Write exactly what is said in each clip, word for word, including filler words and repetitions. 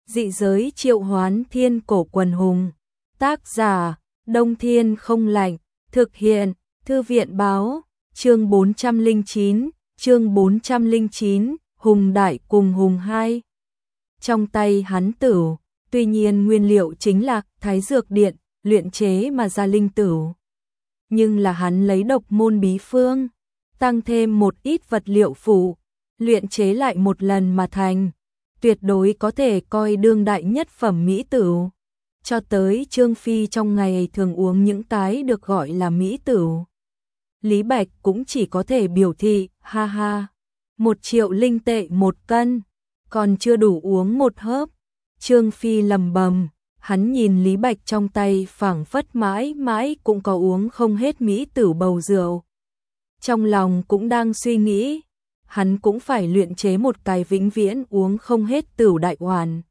Dị giới triệu hoán thiên cổ quần hùng. Tác giả, Đông Thiên không lạnh. Thực hiện, Thư viện báo. Chương bốn trăm lẻ chín, chương bốn trăm lẻ chín, Hùng Đại cùng Hùng Hai. Trong tay hắn tửu, tuy nhiên nguyên liệu chính là Thái Dược Điện, luyện chế mà ra linh tửu. Nhưng là hắn lấy độc môn bí phương, tăng thêm một ít vật liệu phụ, luyện chế lại một lần mà thành, tuyệt đối có thể coi đương đại nhất phẩm mỹ tửu. Cho tới Trương Phi trong ngày thường uống những cái được gọi là mỹ tửu. Lý Bạch cũng chỉ có thể biểu thị, ha ha, một triệu linh tệ một cân, còn chưa đủ uống một hớp. Trương Phi lầm bầm, hắn nhìn Lý Bạch trong tay phảng phất mãi mãi cũng có uống không hết mỹ tửu bầu rượu. Trong lòng cũng đang suy nghĩ, hắn cũng phải luyện chế một cái vĩnh viễn uống không hết tửu đại hoàn.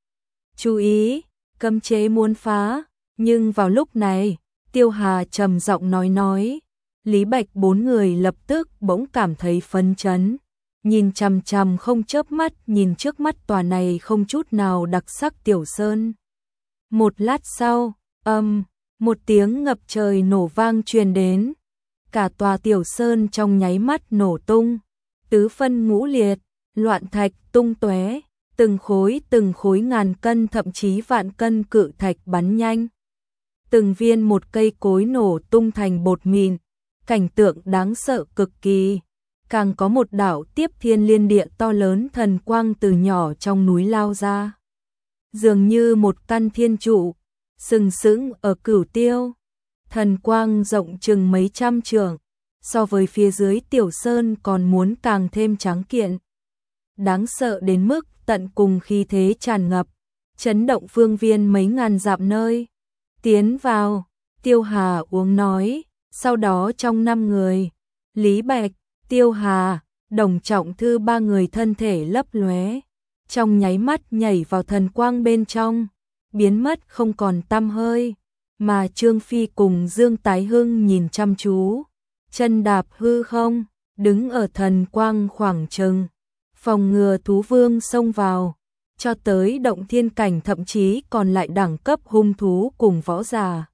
Chú ý, cấm chế muốn phá, nhưng vào lúc này, Tiêu Hà trầm giọng nói nói, Lý Bạch bốn người lập tức bỗng cảm thấy phấn chấn, nhìn chằm chằm không chớp mắt nhìn trước mắt tòa này không chút nào đặc sắc tiểu sơn. Một lát sau, âm, một tiếng ngập trời nổ vang truyền đến, cả tòa tiểu sơn trong nháy mắt nổ tung, tứ phân ngũ liệt, loạn thạch tung tóe, từng khối từng khối ngàn cân thậm chí vạn cân cự thạch bắn nhanh. Từng viên một cây cối nổ tung thành bột mịn, cảnh tượng đáng sợ cực kỳ. Càng có một đạo tiếp thiên liên địa to lớn thần quang từ nhỏ trong núi lao ra. Dường như một căn thiên trụ, sừng sững ở Cửu Tiêu. Thần quang rộng chừng mấy trăm trượng, so với phía dưới tiểu sơn còn muốn càng thêm tráng kiện. Đáng sợ đến mức tận cùng khí thế tràn ngập, chấn động phương viên mấy ngàn dặm nơi. Tiến vào, Tiêu Hà uống nói, sau đó trong năm người, Lý Bạch, Tiêu Hà, Đồng Trọng Thư ba người thân thể lấp lóe, trong nháy mắt nhảy vào thần quang bên trong, biến mất không còn tăm hơi, mà Trương Phi cùng Dương Tái Hưng nhìn chăm chú, chân đạp hư không, đứng ở thần quang khoảng chừng, phòng ngừa thú vương xông vào, cho tới động thiên cảnh thậm chí còn lại đẳng cấp hung thú cùng võ giả.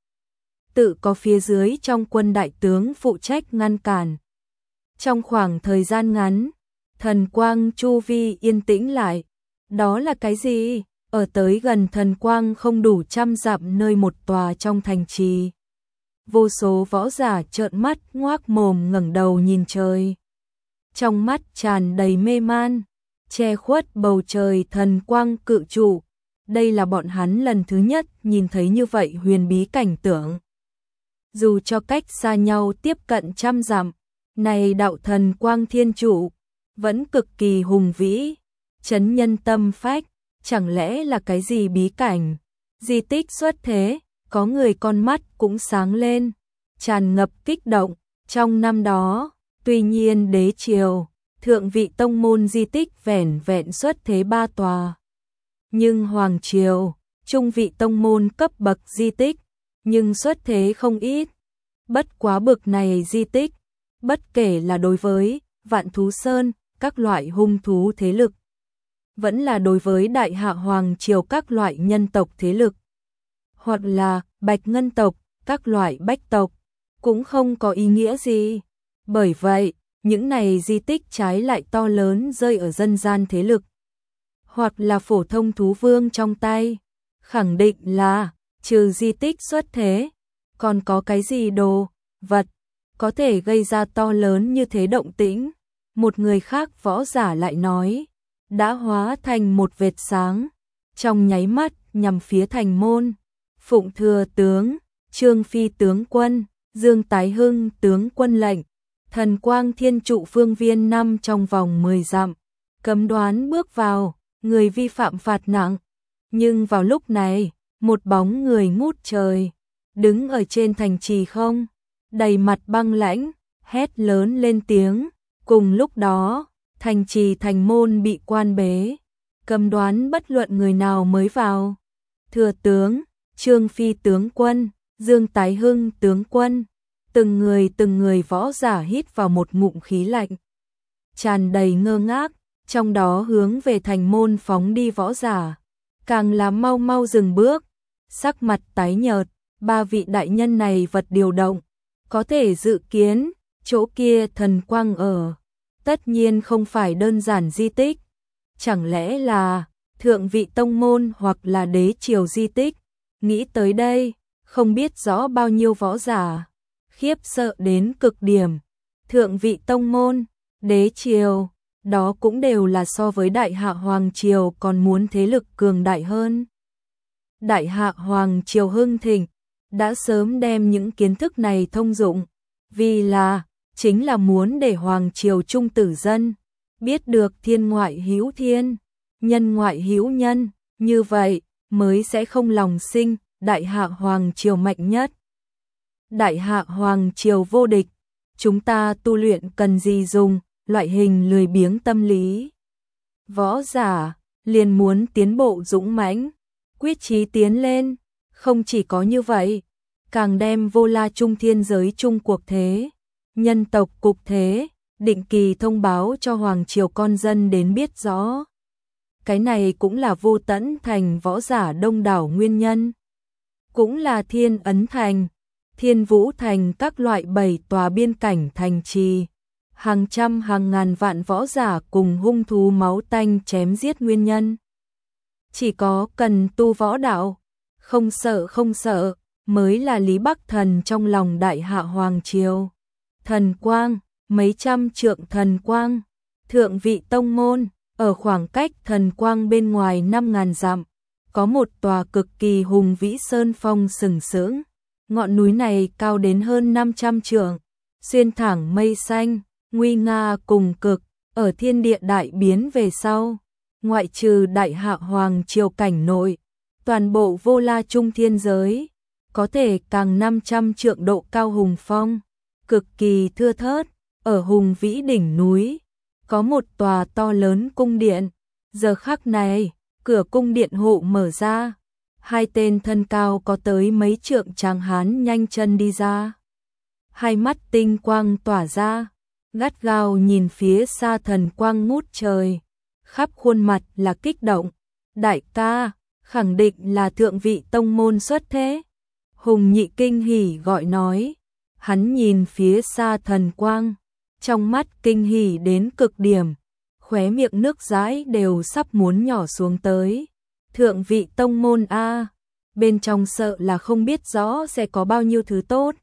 Tự có phía dưới trong quân đại tướng phụ trách ngăn cản. Trong khoảng thời gian ngắn, thần quang chu vi yên tĩnh lại. Đó là cái gì? Ở tới gần thần quang không đủ trăm dặm nơi một tòa trong thành trì. Vô số võ giả trợn mắt ngoác mồm ngẩng đầu nhìn trời. Trong mắt tràn đầy mê man, che khuất bầu trời thần quang cự trụ. Đây là bọn hắn lần thứ nhất nhìn thấy như vậy huyền bí cảnh tượng. Dù cho cách xa nhau tiếp cận trăm dặm, này đạo thần quang thiên trụ, vẫn cực kỳ hùng vĩ, chấn nhân tâm phách, chẳng lẽ là cái gì bí cảnh, di tích xuất thế, có người con mắt cũng sáng lên, tràn ngập kích động. Trong năm đó, tuy nhiên đế triều, thượng vị tông môn di tích vẻn vẹn xuất thế ba tòa. Nhưng hoàng triều, trung vị tông môn cấp bậc di tích, nhưng xuất thế không ít. Bất quá bực này di tích, bất kể là đối với Vạn Thú Sơn, các loại hung thú thế lực, vẫn là đối với Đại Hạ Hoàng triều các loại nhân tộc thế lực, hoặc là Bạch Ngân tộc, các loại bách tộc, cũng không có ý nghĩa gì. Bởi vậy, những này di tích trái lại to lớn rơi ở dân gian thế lực, hoặc là phổ thông thú vương trong tay, khẳng định là trừ di tích xuất thế, còn có cái gì đồ vật có thể gây ra to lớn như thế động tĩnh. Một người khác võ giả lại nói, đã hóa thành một vệt sáng, trong nháy mắt nhằm phía thành môn. Phụng Thừa tướng, Trương Phi tướng quân, Dương Tái Hưng tướng quân lệnh, thần quang thiên trụ phương viên năm trong vòng mười dặm, cấm đoán bước vào, người vi phạm phạt nặng. Nhưng vào lúc này, một bóng người ngút trời, đứng ở trên thành trì không, đầy mặt băng lãnh, hét lớn lên tiếng. Cùng lúc đó, thành trì thành môn bị quan bế, cấm đoán bất luận người nào mới vào. Thừa tướng, Trương Phi tướng quân, Dương Tái Hưng tướng quân, từng người từng người võ giả hít vào một ngụm khí lạnh, tràn đầy ngơ ngác, trong đó hướng về thành môn phóng đi võ giả, càng là mau mau dừng bước, sắc mặt tái nhợt, ba vị đại nhân này vật điều động, có thể dự kiến, chỗ kia thần quang ở, tất nhiên không phải đơn giản di tích, chẳng lẽ là thượng vị tông môn hoặc là đế triều di tích, nghĩ tới đây, không biết rõ bao nhiêu võ giả, khiếp sợ đến cực điểm, thượng vị tông môn, đế triều, đó cũng đều là so với Đại Hạ Hoàng Triều còn muốn thế lực cường đại hơn. Đại Hạ Hoàng Triều hưng thịnh, đã sớm đem những kiến thức này thông dụng, vì là, chính là muốn để Hoàng Triều trung tử dân, biết được thiên ngoại hữu thiên, nhân ngoại hữu nhân, như vậy mới sẽ không lòng sinh Đại Hạ Hoàng Triều mạnh nhất. Đại Hạ Hoàng Triều vô địch, chúng ta tu luyện cần gì dùng, loại hình lười biếng tâm lý. Võ giả, liền muốn tiến bộ dũng mãnh, quyết chí tiến lên, không chỉ có như vậy, càng đem vô la trung thiên giới chung cuộc thế, nhân tộc cục thế, định kỳ thông báo cho Hoàng Triều con dân đến biết rõ. Cái này cũng là Vô Tẫn Thành võ giả đông đảo nguyên nhân. Cũng là Thiên Ấn Thành, Thiên Vũ Thành các loại bảy tòa biên cảnh thành trì, hàng trăm hàng ngàn vạn võ giả cùng hung thú máu tanh chém giết nguyên nhân. Chỉ có cần tu võ đạo, không sợ không sợ, mới là Lý Bắc Thần trong lòng Đại Hạ Hoàng Triều. Thần quang, mấy trăm trượng thần quang, thượng vị tông môn, ở khoảng cách thần quang bên ngoài năm ngàn dặm, có một tòa cực kỳ hùng vĩ sơn phong sừng sững. Ngọn núi này cao đến hơn năm trăm trượng, xuyên thẳng mây xanh, nguy nga cùng cực, ở thiên địa đại biến về sau. Ngoại trừ Đại Hạ Hoàng Triều cảnh nội, toàn bộ vô la trung thiên giới, có thể càng năm trăm trượng độ cao hùng phong, cực kỳ thưa thớt, ở hùng vĩ đỉnh núi, có một tòa to lớn cung điện. Giờ khắc này, cửa cung điện hộ mở ra, hai tên thân cao có tới mấy trượng tráng hán nhanh chân đi ra. Hai mắt tinh quang tỏa ra, gắt gao nhìn phía xa thần quang ngút trời, khắp khuôn mặt là kích động. Đại ca, khẳng định là thượng vị tông môn xuất thế. Hùng Nhị kinh hỉ gọi nói, hắn nhìn phía xa thần quang, trong mắt kinh hỉ đến cực điểm, khóe miệng nước dãi đều sắp muốn nhỏ xuống tới. Thượng vị tông môn a, bên trong sợ là không biết rõ sẽ có bao nhiêu thứ tốt.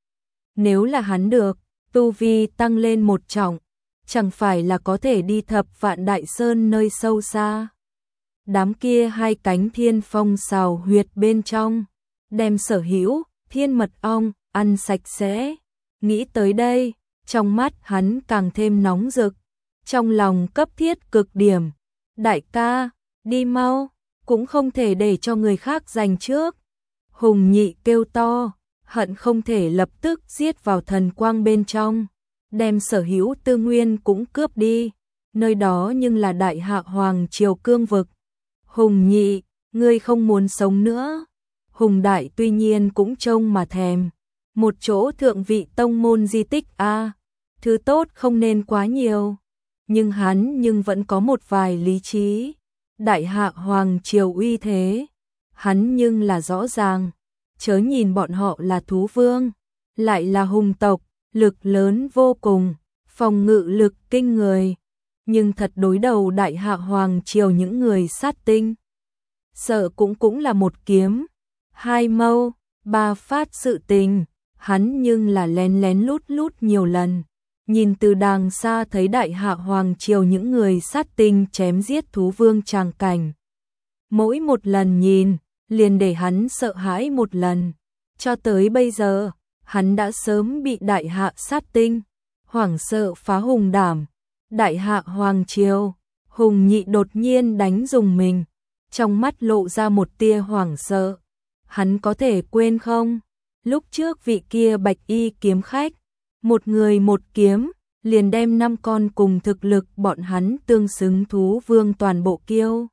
Nếu là hắn được, tu vi tăng lên một trọng, chẳng phải là có thể đi thập vạn đại sơn nơi sâu xa. Đám kia hai cánh thiên phong xào huyệt bên trong, đem sở hữu thiên mật ong ăn sạch sẽ. Nghĩ tới đây, trong mắt hắn càng thêm nóng rực, trong lòng cấp thiết cực điểm. Đại ca, đi mau, cũng không thể để cho người khác giành trước. Hùng Nhị kêu to, hận không thể lập tức giết vào thần quang bên trong, đem sở hữu tư nguyên cũng cướp đi. Nơi đó nhưng là Đại Hạ Hoàng Triều cương vực. Hùng Nhị, ngươi không muốn sống nữa. Hùng Đại tuy nhiên cũng trông mà thèm. Một chỗ thượng vị tông môn di tích a, thứ tốt không nên quá nhiều. Nhưng hắn nhưng vẫn có một vài lý trí. Đại Hạ Hoàng Triều uy thế, hắn nhưng là rõ ràng. Chớ nhìn bọn họ là thú vương, lại là hùng tộc, lực lớn vô cùng, phòng ngự lực kinh người. Nhưng thật đối đầu Đại Hạ Hoàng Triều những người sát tinh, sợ cũng cũng là một kiếm, hai mâu, ba phát sự tình. Hắn nhưng là lén lén lút lút nhiều lần, nhìn từ đàng xa thấy Đại Hạ Hoàng Triều những người sát tinh chém giết thú vương tràng cảnh. Mỗi một lần nhìn, liền để hắn sợ hãi một lần. Cho tới bây giờ, hắn đã sớm bị Đại Hạ sát tinh, hoảng sợ phá hùng đảm. Đại Hạ Hoàng Triều, Hùng Nhị đột nhiên đánh dùng mình, trong mắt lộ ra một tia hoảng sợ. Hắn có thể quên không? Lúc trước vị kia bạch y kiếm khách, một người một kiếm, liền đem năm con cùng thực lực bọn hắn tương xứng thú vương toàn bộ kiêu.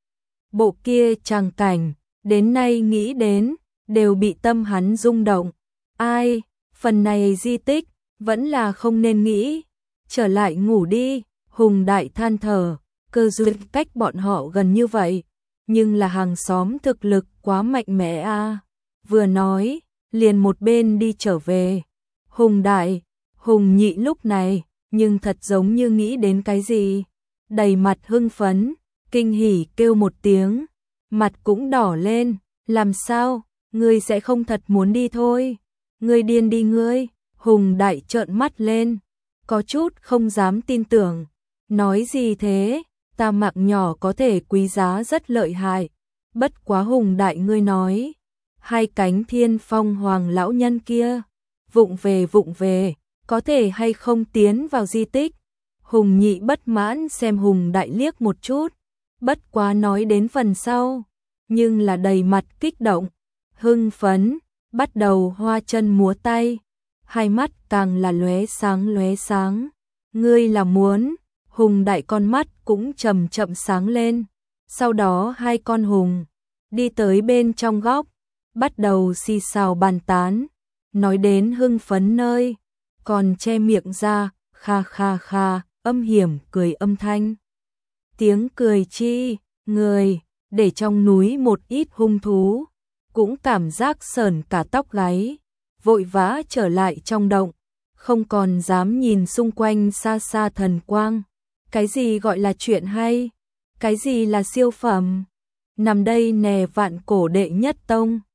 Bộ kia tràng cảnh, đến nay nghĩ đến, đều bị tâm hắn rung động. Ai, phần này di tích, vẫn là không nên nghĩ. Trở lại ngủ đi, Hùng Đại than thở, cơ duyên cách bọn họ gần như vậy. nhưng là hàng xóm thực lực quá mạnh mẽ a. Vừa nói, liền một bên đi trở về. Hùng đại, Hùng Nhị lúc này, nhưng thật giống như nghĩ đến cái gì, đầy mặt hưng phấn, kinh hỉ kêu một tiếng, mặt cũng đỏ lên, làm sao, ngươi sẽ không thật muốn đi thôi, ngươi điên đi ngươi. Hùng đại trợn mắt lên, có chút không dám tin tưởng, nói gì thế, ta mạng nhỏ có thể quý giá rất lợi hại, bất quá Hùng đại ngươi nói, hai cánh thiên phong hoàng lão nhân kia, vụng về vụng về, có thể hay không tiến vào di tích. Hùng Nhị bất mãn xem Hùng đại liếc một chút, bất quá nói đến phần sau, nhưng là đầy mặt kích động, hưng phấn, bắt đầu hoa chân múa tay, hai mắt càng là lóe sáng lóe sáng. Ngươi là muốn? Hùng đại con mắt cũng chậm chậm sáng lên. Sau đó hai con hùng đi tới bên trong góc, bắt đầu xì xào bàn tán, nói đến hưng phấn nơi, còn che miệng ra, kha kha kha, âm hiểm cười âm thanh. Tiếng cười chi, người, để trong núi một ít hung thú, cũng cảm giác sởn cả tóc gáy, vội vã trở lại trong động, không còn dám nhìn xung quanh xa xa thần quang. Cái gì gọi là chuyện hay? Cái gì là siêu phẩm? Nằm đây nè vạn cổ đệ nhất tông.